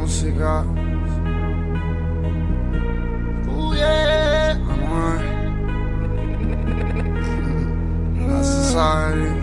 música. Yeah. Amor. La society.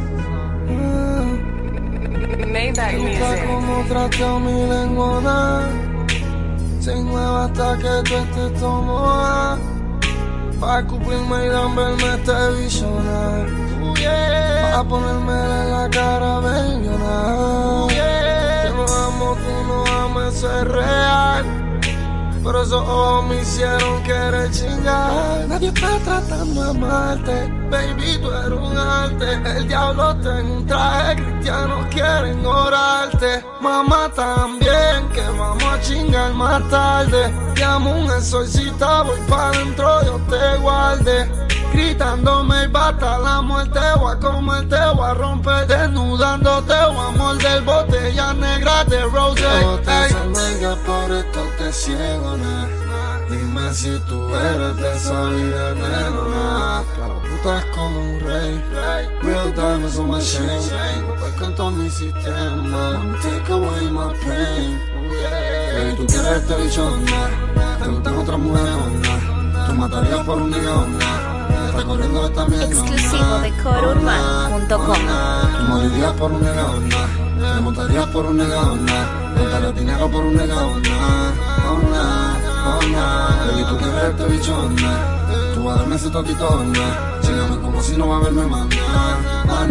Maybach Nunca Music. como trateo mi lengua. Se nueva hasta que tú estés tomada. Pa' cumplirme y verme este visionar. Pa' ponerme en la cara bellona. Yo no amo, tú no ames, eso es real. Pero esos ojos me hicieron querer chingar. Nadie está tratando de amarte, baby, tú eres un arte. El diablo está en un traje, cristianos quieren orarte. Mamá también, que vamos a chingar más tarde. Llamo un exorcista, voy para adentro, yo te guarde. Gritándome y bata la muerte, voy a comerte, voy a romper. Desnudándote, voy a morder botellas negras de rose. Botellas negras por esto te ciego, nah. Dime si tú eres de esa vida, nena. Para putas como un rey. Real diamonds on my chain. Pues con todo mi sistema. Take away my pain. Baby, tú quieres este bicho, nah. Te gustan otras mujeres, nah. Tú matarías por un nigga, nah. Está corriendo esta mierda. Exclusivo de corurban.com. Tú morirías por un negado, nah. Te montarías por un negado, nah. Contarías dinero por un negado, nah. Oh, nah, oh, nah. Baby, tú quieres este bicho, nah. Tú vas a darme ese toquito, nah. Chíngame como si no va a verme más, nah.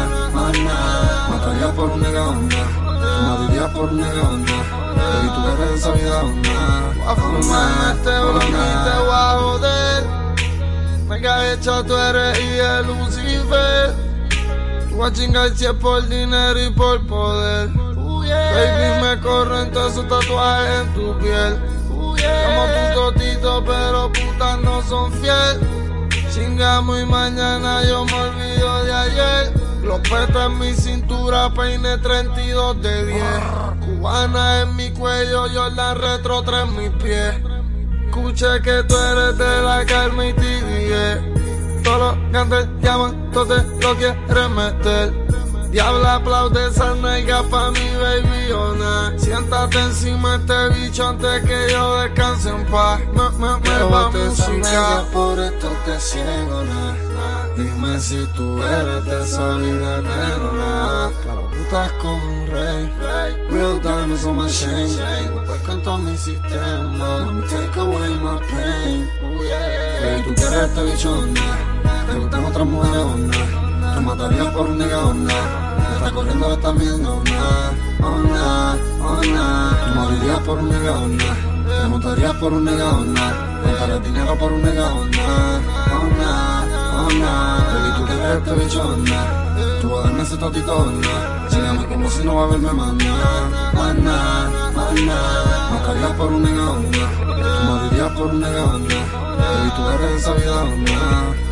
Nah. Matarías por un negado, nah. Tú morirías por un negado, nah. Baby, tú quieres esa vida, nah. Voy a fumarme este blon y te voy a joder. Mega hecha tú eres y el Lucifer. Voy a chingar si es por dinero y por poder. Baby, me corren todos esos tatuajes en tu piel. Como tu totito, pero putas no son fiel. Chingamos y mañana yo me olvido de ayer. Los petos en mi cintura, peine 32 de 10. Cubana en mi cuello, yo la retro 3 en mis pies. Escuché que tú eres de la calma y TVE. Todos los cantantes llaman, tú te lo quieres meter. Diabla aplaude esa nalga pa' mi babyona. Siéntate encima de este bicho antes que yo descanse en paz. Me va música. Por esto te ciego, nah. Dime si tú eres de esa vida, nena. Para putas como un rey. Real diamonds on my chain. Pues con todo mi sistema. Take away my pain. Baby, tú quieres este bicho, nah. Te gustan otras mujeres, nah. Tú matarías por un nigga, nah. Está corriendo esta mierda, nah. Oh, nah. Tú morirías por un nigga, nah. Te montarías por un nigga, nah. Contarías dinero por un nigga, nah. Oh, nah. Baby, tú quieres este bicho, nah. Tú vas a darme ese totito, nah. Chíngame como si no va a verme más, nah. Matarías por un nigga, nah. Tú morirías por un nigga, nah. Baby, tú eres esa vida,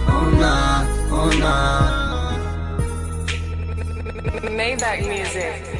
nah. Oh, nah. Maybach Music.